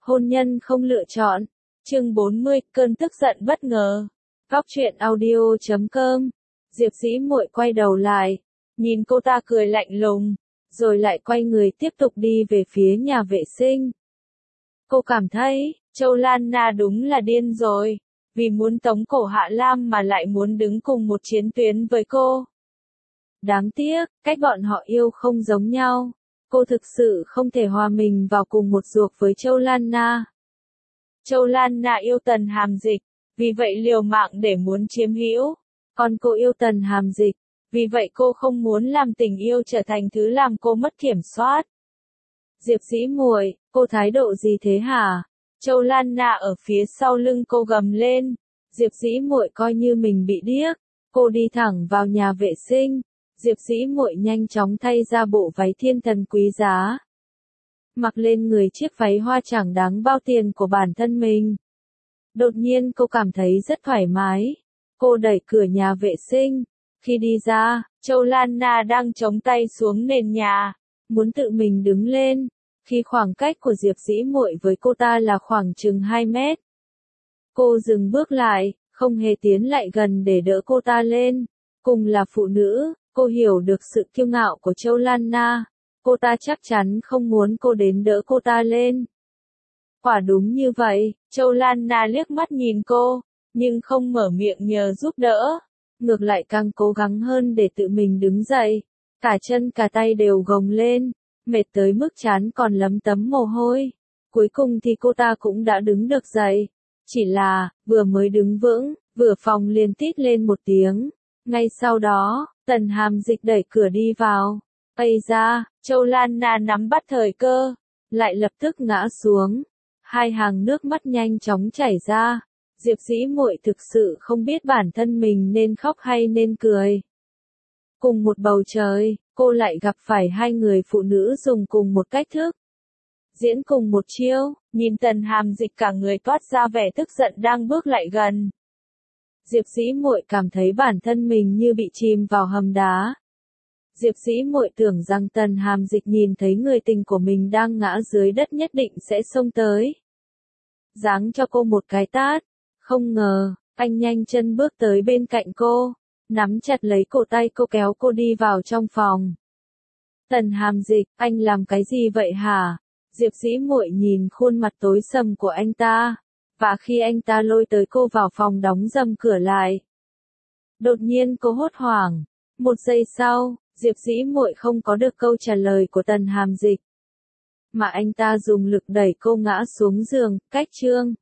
Hôn nhân không lựa chọn. Chương 40, cơn tức giận bất ngờ. Góc truyện audio.com. Diệp Dĩ Muội quay đầu lại, nhìn cô ta cười lạnh lùng, rồi lại quay người tiếp tục đi về phía nhà vệ sinh. Cô cảm thấy, Châu Lan Na đúng là điên rồi, vì muốn tống cổ Hạ Lam mà lại muốn đứng cùng một chiến tuyến với cô. Đáng tiếc, cách bọn họ yêu không giống nhau. Cô thực sự không thể hòa mình vào cùng một ruột với Châu Lan Na. Châu Lan Na yêu Tần Hàm Dịch, vì vậy liều mạng để muốn chiếm hữu. Còn cô yêu Tần Hàm Dịch, vì vậy cô không muốn làm tình yêu trở thành thứ làm cô mất kiểm soát. Diệp Dĩ Muội, cô thái độ gì thế hả? Châu Lan Na ở phía sau lưng cô gầm lên. Diệp Dĩ Muội coi như mình bị điếc, cô đi thẳng vào nhà vệ sinh. Diệp Dĩ Muội nhanh chóng thay ra bộ váy thiên thần quý giá, mặc lên người chiếc váy hoa chẳng đáng bao tiền của bản thân mình. Đột nhiên cô cảm thấy rất thoải mái. Cô đẩy cửa nhà vệ sinh. Khi đi ra, Châu Lan Na đang chống tay xuống nền nhà, muốn tự mình đứng lên. Khi khoảng cách của Diệp Dĩ Muội với cô ta là khoảng chừng 2 mét. Cô dừng bước lại, không hề tiến lại gần để đỡ cô ta lên. Cùng là phụ nữ, cô hiểu được sự kiêu ngạo của Châu Lan Na. Cô ta chắc chắn không muốn cô đến đỡ cô ta lên. Quả đúng như vậy, Châu Lan Na liếc mắt nhìn cô, nhưng không mở miệng nhờ giúp đỡ. Ngược lại càng cố gắng hơn để tự mình đứng dậy. Cả chân cả tay đều gồng lên, mệt tới mức trán còn lấm tấm mồ hôi. Cuối cùng thì cô ta cũng đã đứng được dậy. Chỉ là, vừa mới đứng vững, vừa phòng liền tít lên một tiếng. Ngay sau đó, Tần Hàm Dịch đẩy cửa đi vào. Ây da, Châu Lan Na nắm bắt thời cơ, lại lập tức ngã xuống. Hai hàng nước mắt nhanh chóng chảy ra. Diệp Dĩ Muội thực sự không biết bản thân mình nên khóc hay nên cười. Cùng một bầu trời, cô lại gặp phải hai người phụ nữ dùng cùng một cách thức, diễn cùng một chiêu. Nhìn Tần Hàm Dịch cả người toát ra vẻ tức giận đang bước lại gần. Diệp Dĩ Muội cảm thấy bản thân mình như bị chìm vào hầm đá. Diệp Dĩ Muội tưởng rằng Tần Hàm Dịch nhìn thấy người tình của mình đang ngã dưới đất nhất định sẽ xông tới, giáng cho cô một cái tát. Không ngờ, anh nhanh chân bước tới bên cạnh cô, nắm chặt lấy cổ tay cô kéo cô đi vào trong phòng. Tần Hàm Dịch, anh làm cái gì vậy hả? Diệp Dĩ Muội nhìn khuôn mặt tối sầm của anh ta, và khi anh ta lôi tới cô vào phòng đóng rầm cửa lại. Đột nhiên cô hốt hoảng. Một giây sau, Diệp Dĩ Muội không có được câu trả lời của Tần Hàm Dịch, mà anh ta dùng lực đẩy cô ngã xuống giường. Cách chương